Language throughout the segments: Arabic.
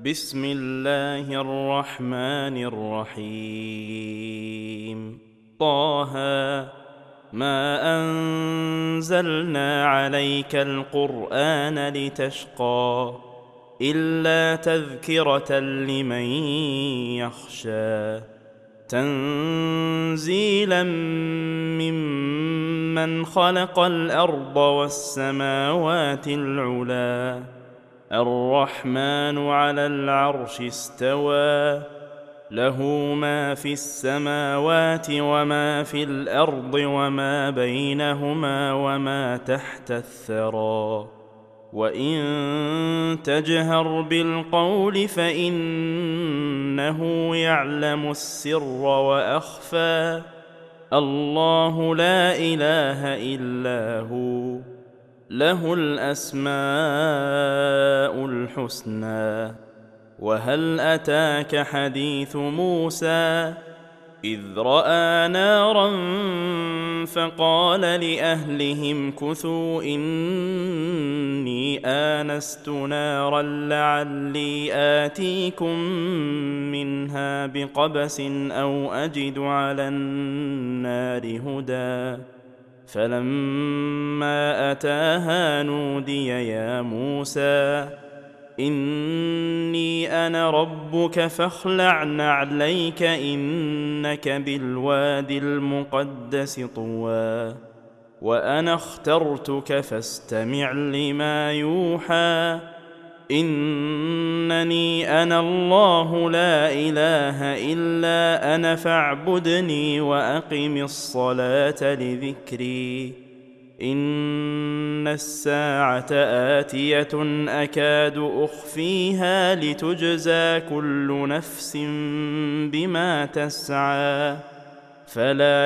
بسم الله الرحمن الرحيم. طه ما أنزلنا عليك القرآن لتشقى إلا تذكرة لمن يخشى تنزيلا ممن خلق الأرض والسماوات العلى الرحمن على العرش استوى له ما في السماوات وما في الأرض وما بينهما وما تحت الثرى وإن تجهر بالقول فإنه يعلم السر وأخفى الله لا إله إلا هو له الأسماء الحسنى. وهل أتاك حديث موسى إذ رأى نارا فقال لأهلهم كثوا إني آنست نارا لعلي آتيكم منها بقبس أو أجد على النار هدى فلما أتاها نودي يا موسى إني أنا ربك فاخلع نعليك إنك بالواد المقدس طوى وأنا اخترتك فاستمع لما يوحى إنني أنا الله لا إله إلا أنا فاعبدني وأقم الصلاة لذكري إن الساعة آتية أكاد أخفيها لتجزى كل نفس بما تسعى فلا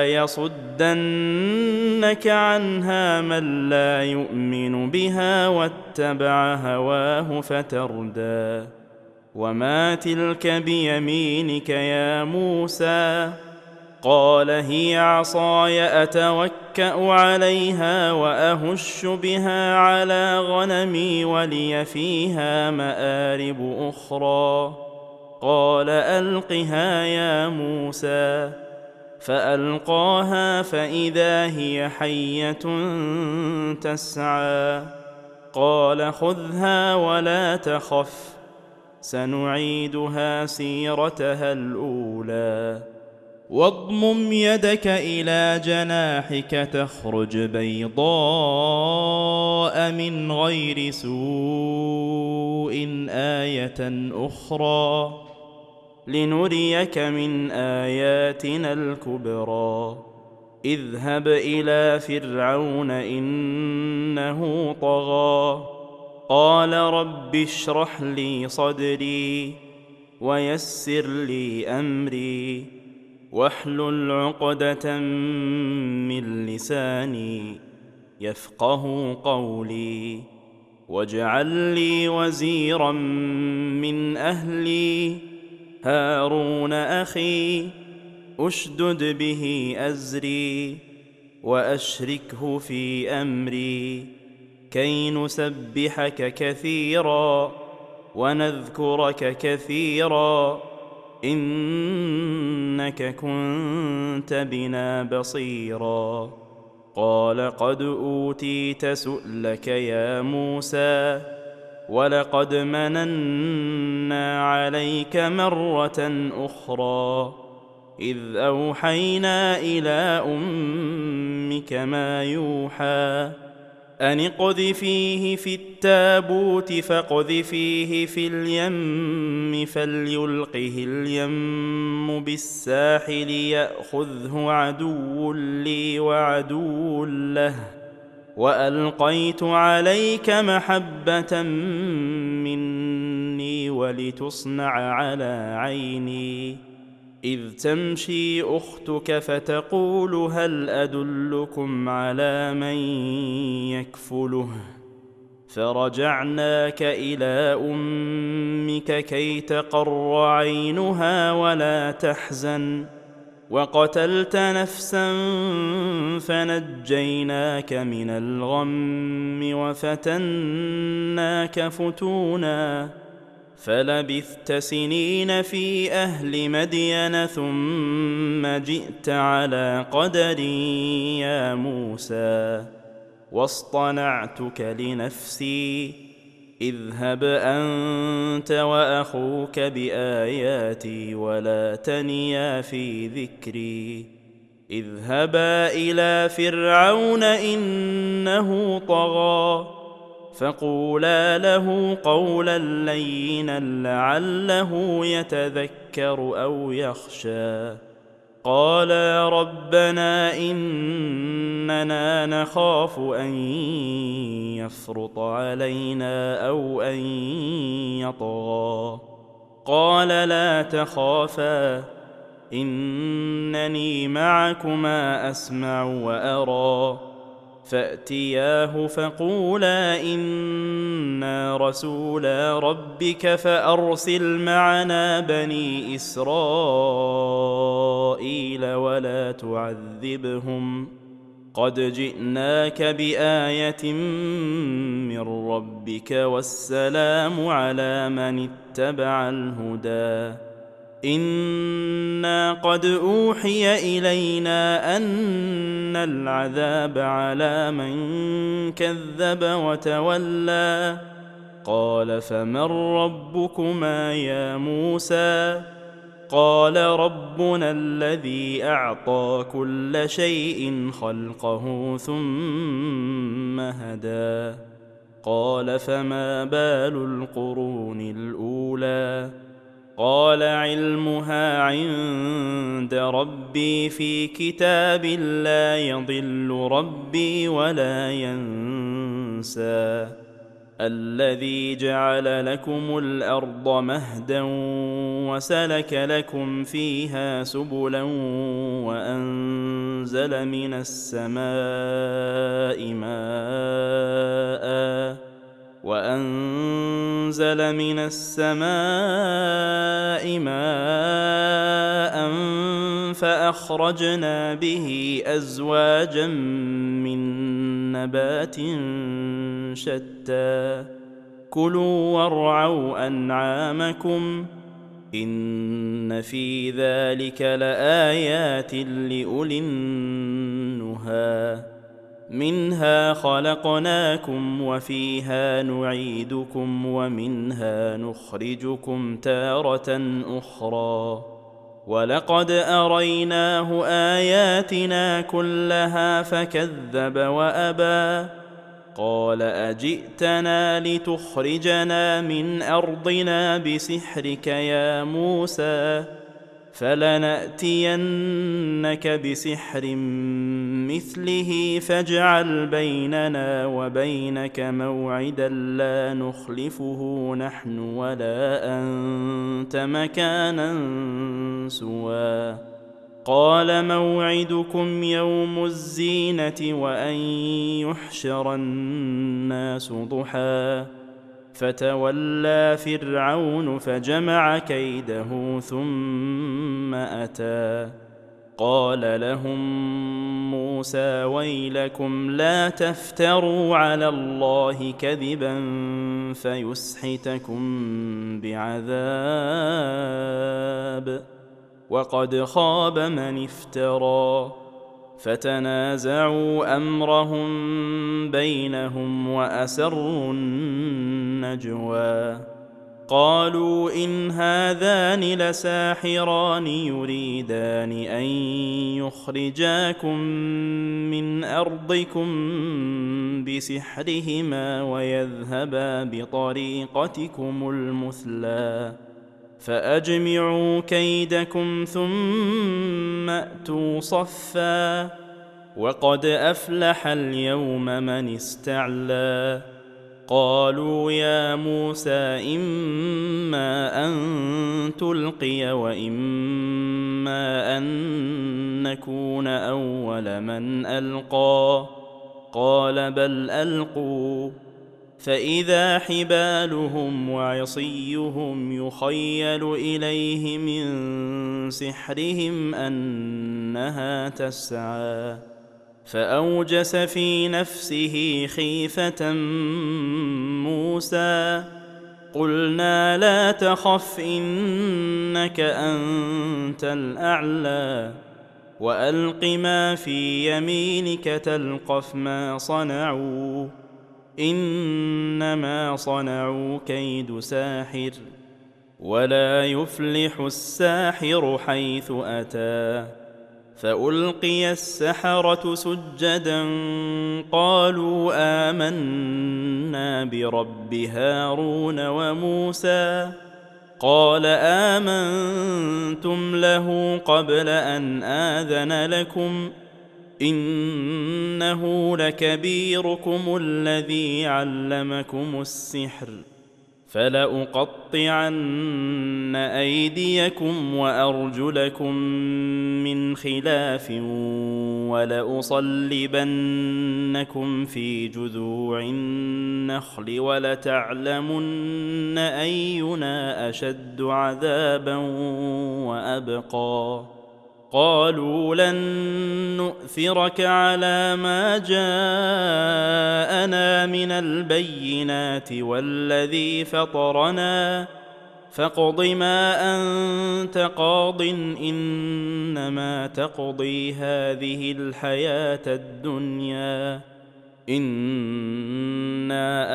يصدنك عنها من لا يؤمن بها واتبع هواه فتردى وما تلك بيمينك يا موسى قال هي عصاي أتوكأ عليها وأهش بها على غنمي ولي فيها مآرب أخرى قال ألقها يا موسى فألقاها فإذا هي حية تسعى قال خذها ولا تخف سنعيدها سيرتها الأولى واضمم يدك إلى جناحك تخرج بيضاء من غير سوء آية أخرى لنريك من آياتنا الكبرى اذهب إلى فرعون إنه طغى قال رب اشرح لي صدري ويسر لي أمري واحلل عقدة من لساني يفقه قولي واجعل لي وزيرا من أهلي هارون أخي أشدد به أزري وأشركه في أمري كي نسبحك كثيرا ونذكرك كثيرا إنك كنت بنا بصيرا قال قد أوتيت سؤلك يا موسى ولقد مننا عليك مرة أخرى إذ أوحينا إلى أمك ما يوحى أن اقذفيه في التابوت فاقذفيه في اليم فليلقه اليم بالساحل يأخذه عدو لي وعدو له وألقيت عليك محبة مني ولتصنع على عيني إذ تمشي أختك فتقول هل أدلكم على من يكفله فرجعناك إلى أمك كي تقر عينها ولا تحزن وقتلت نفسا فنجيناك من الغم وفتناك فتونا فلبثت سنين في أهل مدين ثم جئت على قدر يا موسى واصطنعتك لنفسي اذهب أنت وأخوك بآياتي ولا تنيا في ذكري اذهبا إلى فرعون إنه طغى فقولا له قولا لينا لعله يتذكر أو يخشى قالا ربنا إننا نخاف أن يفرط علينا أو أن يطغى قال لا تخافا إنني معكما أسمع وأرى فأتياه فقولا إنا رسولا ربك فأرسل معنا بني إسرائيل ولا تعذبهم قد جئناك بآية من ربك والسلام على من اتبع الهدى إنا قد أوحي إلينا أن العذاب على من كذب وتولى قال فمن ربكما يا موسى قال ربنا الذي أعطى كل شيء خلقه ثم هدى قال فما بال القرون الأولى قال علمها عند ربي في كتاب لا يضل ربي ولا ينسى الذي جعل لكم الأرض مهدا وسلك لكم فيها سبلا وأنزل من السماء ماء فأخرجنا به أزواجا من نبات شتى كلوا وارعوا أنعامكم إن في ذلك لآيات لأولي النهى منها خلقناكم وفيها نعيدكم ومنها نخرجكم تارة أخرى ولقد أريناه آياتنا كلها فكذب وأبى قال أجئتنا لتخرجنا من أرضنا بسحرك يا موسى فلنأتينك بسحر مثله فاجعل بيننا وبينك موعدا لا نخلفه نحن ولا أنت مكانا سوى قال موعدكم يوم الزينة وأن يحشر الناس ضحى فتولى فرعون فجمع كيده ثم أتى قال لهم موسى ويلكم لا تفتروا على الله كذبا فيسحتكم بعذاب وقد خاب من افترى فتنازعوا أمرهم بينهم وأسروا النجوى قالوا إن هذان لساحران يريدان أن يخرجاكم من أرضكم بسحرهما ويذهبا بطريقتكم المثلى فأجمعوا كيدكم ثم أتوا صفا وقد أفلح اليوم من استعلى قالوا يا موسى إما أن تلقي وإما أن نكون أول من ألقى قال بل ألقوا فإذا حبالهم وعصيهم يخيل إليه من سحرهم أنها تسعى فأوجس في نفسه خيفة موسى قلنا لا تخف إنك أنت الأعلى وألق ما في يمينك تلقف ما صنعوا إنما صنعوا كيد ساحر ولا يفلح الساحر حيث أتى. فألقي السحرة سجدا قالوا آمنا برب هارون وموسى قال آمنتم له قبل أن آذن لكم إنه لكبيركم الذي علمكم السحر فلأقطعن أيديكم وأرجلكم من خلاف ولأصلبنكم في جذوع النخل ولتعلمن أينا أشد عذابا وأبقى. قالوا لن نؤثرك على ما جاءنا من البينات والذي فطرنا فاقض ما أنت قاض إنما تقضي هذه الحياة الدنيا إنا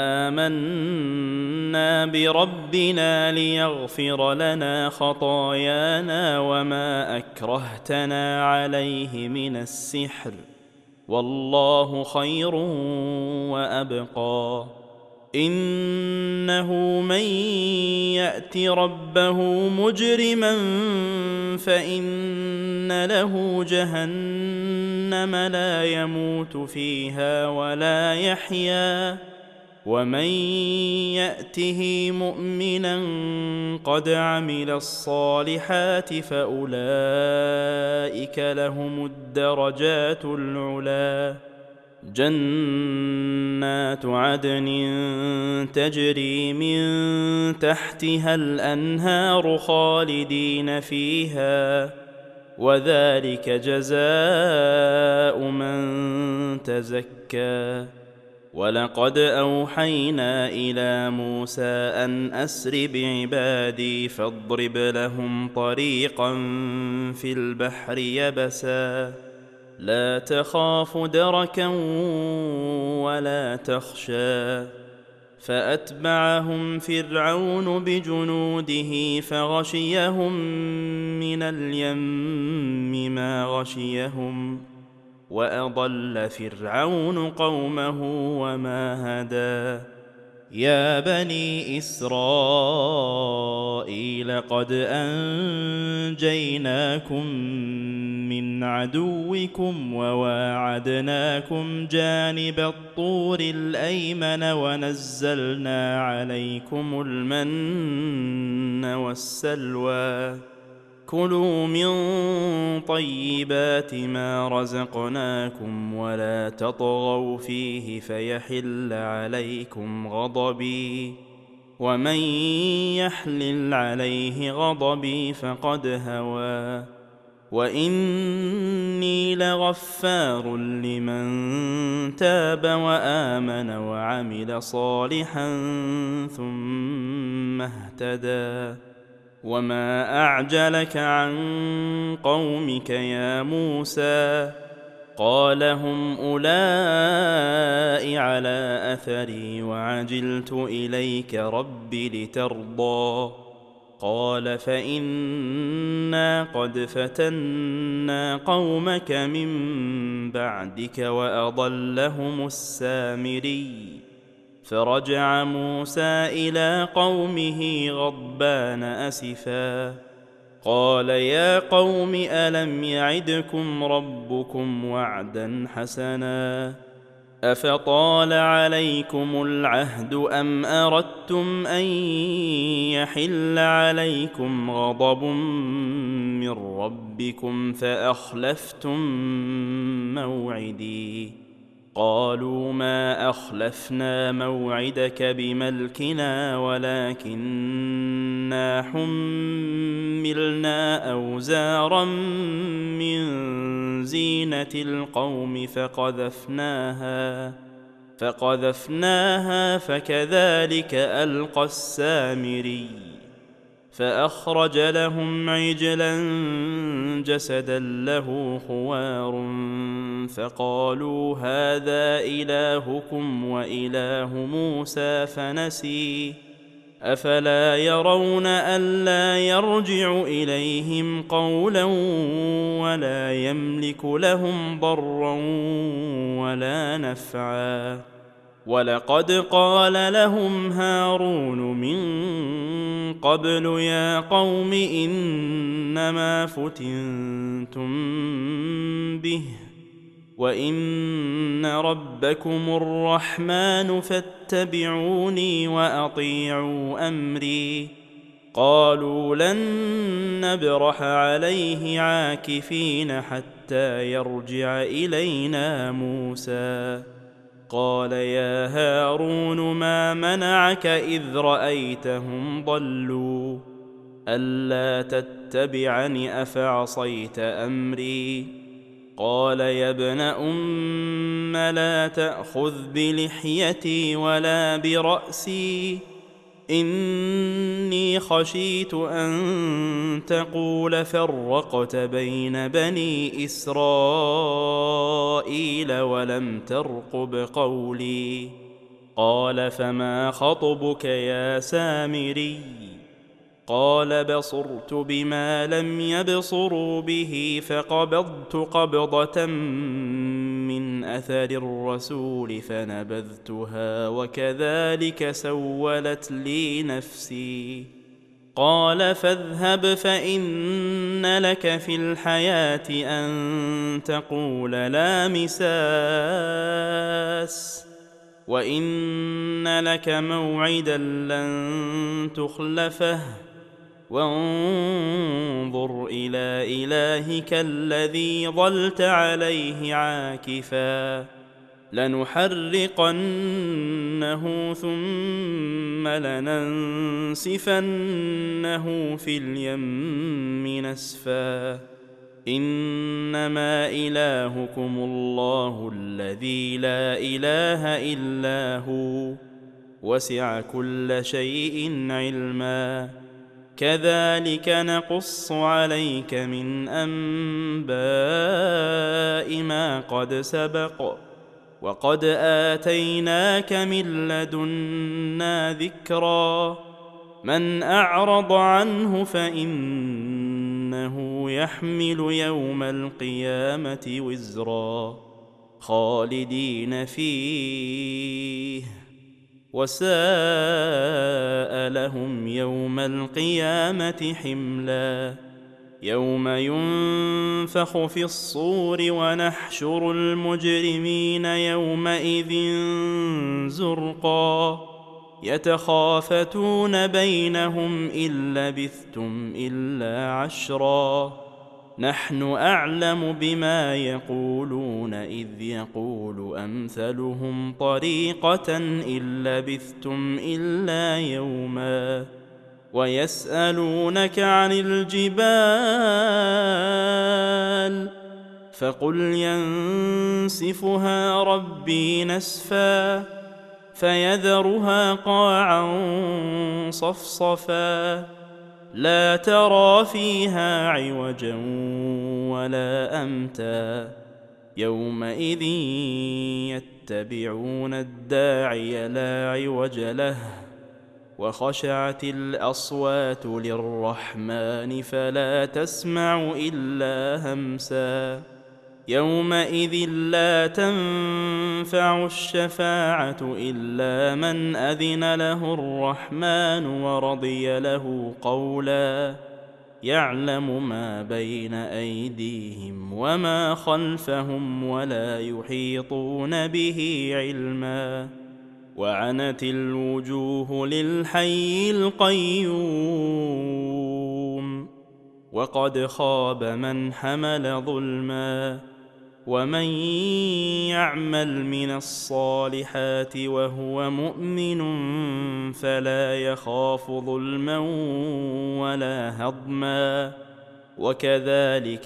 آمنا بربنا ليغفر لنا خطايانا وما أكرهتنا عليه من السحر والله خير وأبقى. إنه من يأت ربه مجرما فإن له جهنم لا يموت فيها ولا يحيا ومن يأته مؤمنا قد عمل الصالحات فأولئك لهم الدرجات العلى جنات عدن تجري من تحتها الأنهار خالدين فيها وذلك جزاء من تزكى. ولقد أوحينا إلى موسى أن أسر بعبادي فاضرب لهم طريقا في البحر يبسا لا تخاف دركا ولا تخشى. فأتبعهم فرعون بجنوده فغشيهم من اليم ما غشيهم وأضل فرعون قومه وما هدى. يا بني إسرائيل قد أنجيناكم من عدوكم وواعدناكم جانب الطور الأيمن ونزلنا عليكم المن والسلوى كلوا من طيبات ما رزقناكم ولا تطغوا فيه فيحل عليكم غضبي ومن يحلل عليه غضبي فقد هوى وإني لغفار لمن تاب وآمن وعمل صالحا ثم اهتدى. وما أعجلك عن قومك يا موسى قال هم أولئك على أثري وعجلت إليك رب لترضى قال فإنا قد فتنا قومك من بعدك وأضلهم السامري. فرجع موسى إلى قومه غضبان أسفا قال يا قوم ألم يعدكم ربكم وعدا حسنا أفطال عليكم العهد أم أردتم أن يحل عليكم غضب من ربكم فأخلفتم موعدي قالوا ما أخلفنا موعدك بملكنا ولكننا حملنا أوزارا من زينة القوم فقذفناها فكذلك ألقى السامري فأخرج لهم عجلا جسدا له خوار فقالوا هذا إلهكم وإله موسى فنسي أفلا يرون ألا يرجع إليهم قولا ولا يملك لهم ضرا ولا نفعا ولقد قال لهم هارون من قبل يا قوم إنما فتنتم به وإن ربكم الرحمن فاتبعوني وأطيعوا أمري قالوا لن نبرح عليه عاكفين حتى يرجع إلينا موسى قال يا هارون ما منعك إذ رأيتهم ضلوا ألا تتبعني أفعصيت أمري قال يا ابن أم لا تأخذ بلحيتي ولا برأسي إني خشيت أن تقول فرقت بين بني إسرائيل ولم ترقب قولي قال فما خطبك يا سامري قال بصرت بما لم يبصروا به فقبضت قبضة من أثر الرسول فنبذتها وكذلك سولت لي نفسي قال فاذهب فإن لك في الحياة أن تقول لا مساس وإن لك موعدا لن تخلفه وانظر إلى إلهك الذي ظلت عليه عاكفا لنحرقنه ثم لننسفنه في اليم نسفا إنما إلهكم الله الذي لا إله إلا هو وسع كل شيء علما كذلك نقص عليك من أنباء ما قد سبق وقد آتيناك من لدنا ذكرا من أعرض عنه فإنه يحمل يوم القيامة وزرا خالدين فيه وساء لهم يوم القيامة حملا يوم ينفخ في الصور ونحشر المجرمين يومئذ زرقا يتخافتون بينهم إن لبثتم إلا عشرا نحن أعلم بما يقولون إذ يقول أمثلهم طريقة إن لبثتم إلا يوما ويسألونك عن الجبال فقل ينسفها ربي نسفا فيذرها قاعا صفصفا لا ترى فيها عوجا ولا أمتا يومئذ يتبعون الداعي لا عوج له وخشعت الأصوات للرحمن فلا تسمع إلا همسا يومئذ لا تنفع الشفاعة إلا من أذن له الرحمن ورضي له قولا يعلم ما بين أيديهم وما خلفهم ولا يحيطون به علما وعنت الوجوه للحي القيوم وقد خاب من حمل ظلما ومن يعمل من الصالحات وهو مؤمن فلا يخاف ظلما ولا هضما وكذلك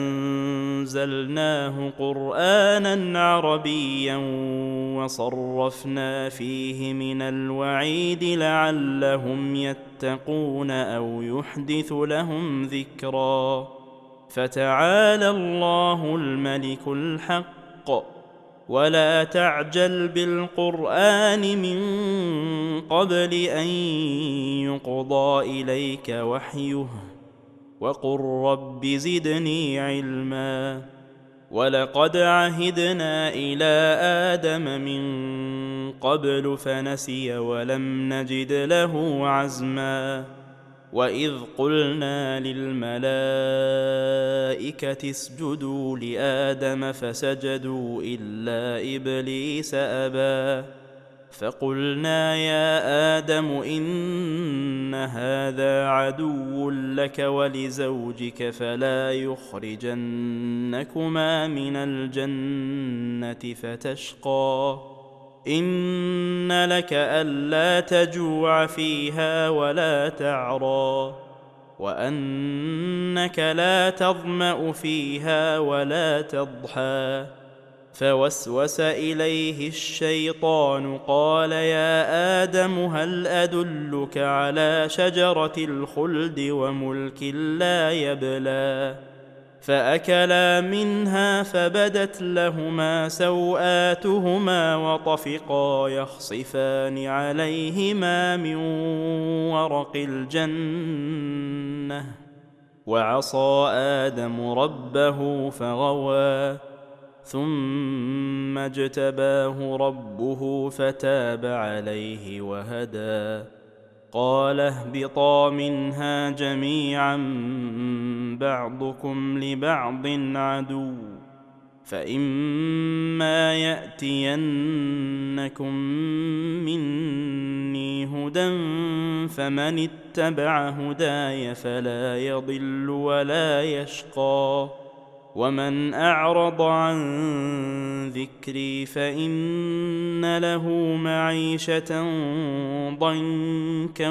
أنزلناه قرآنا عربيا وصرفنا فيه من الوعيد لعلهم يتقون أو يحدث لهم ذكرا. فتعالى الله الملك الحق، ولا تعجل بالقرآن من قبل أن يقضى إليك وحيه، وقل رب زدني علما. ولقد عهدنا إلى آدم من قبل فنسي ولم نجد له عزما. وإذ قلنا للملائكة اسجدوا لآدم فسجدوا إلا إبليس أبى، فقلنا يا آدم إن هذا عدو لك ولزوجك فلا يخرجنكما من الجنة فتشقى. إن لك ألا تجوع فيها ولا تعرى، وأنك لا تظمأ فيها ولا تضحى. فوسوس إليه الشيطان قال يا آدم هل أدلك على شجرة الخلد وملك لا يبلى. فأكلا منها فبدت لهما سوآتهما وطفقا يخصفان عليهما من ورق الجنة، وعصى آدم ربه فغوى، ثم اجتباه ربه فتاب عليه وهدى. قال اهبطا منها جميعا بعضكم لبعض عدو، فإما يأتينكم مني هدى فمن اتبع هداي فلا يضل ولا يشقى، ومن أعرض عن ذكري فإن له معيشة ضنكا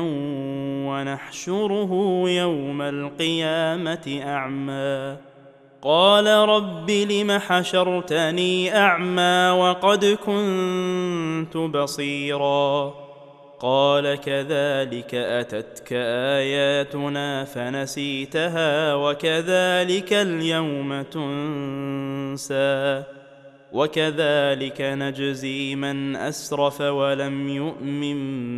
ونحشره يوم القيامة أعمى. قال رب لم حشرتني أعمى وقد كنت بصيرا. قال كذلك أتتك آياتنا فنسيتها وكذلك اليوم تنسى، وكذلك نجزي من أسرف ولم يؤمن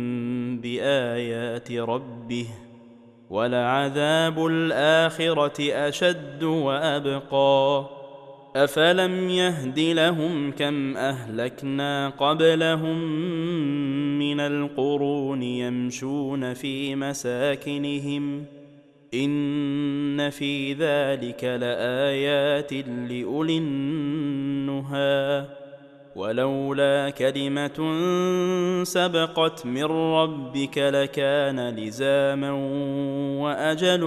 بآيات ربه، ولعذاب الآخرة أشد وأبقى. أفلم يهد لهم كم أهلكنا قبلهم من القرون يمشون في مساكنهم إن في ذلك لآيات لأولي النهى. ولولا كلمة سبقت من ربك لكان لزاما وأجل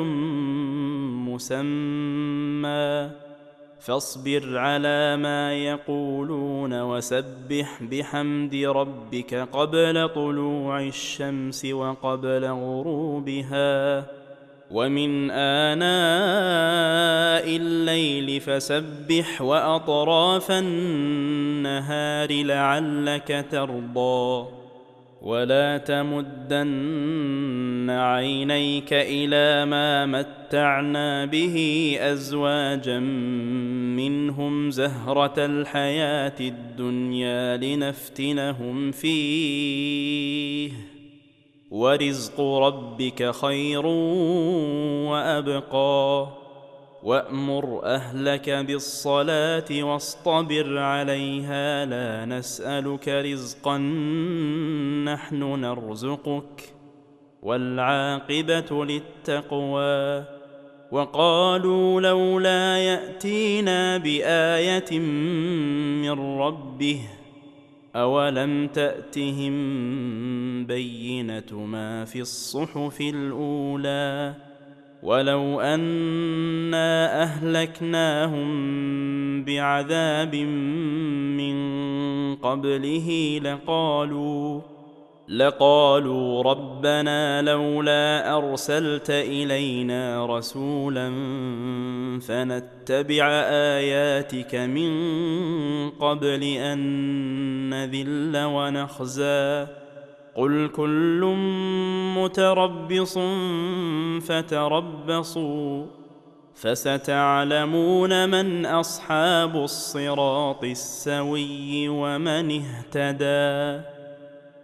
مسمى. فاصبر على ما يقولون وسبح بحمد ربك قبل طلوع الشمس وقبل غروبها، ومن آناء الليل فسبح وأطراف النهار لعلك ترضى. ولا تمدن عينيك إلى ما متعنا به أزواجا منهم زهرة الحياة الدنيا لنفتنهم فيه، ورزق ربك خير وأبقى. وأمر أهلك بالصلاة واصطبر عليها لا نسألك رزقا نحن نرزقك، والعاقبة للتقوى. وقالوا لولا يأتينا بآية من ربه أولم تأتهم بينة ما في الصحف الأولى. ولو أنا أهلكناهم بعذاب من قبله لقالوا ربنا لولا أرسلت إلينا رسولا فنتبع آياتك من قبل أن نذل ونخزى قل كل متربص فتربصوا فستعلمون من أصحاب الصراط السوي ومن اهتدى.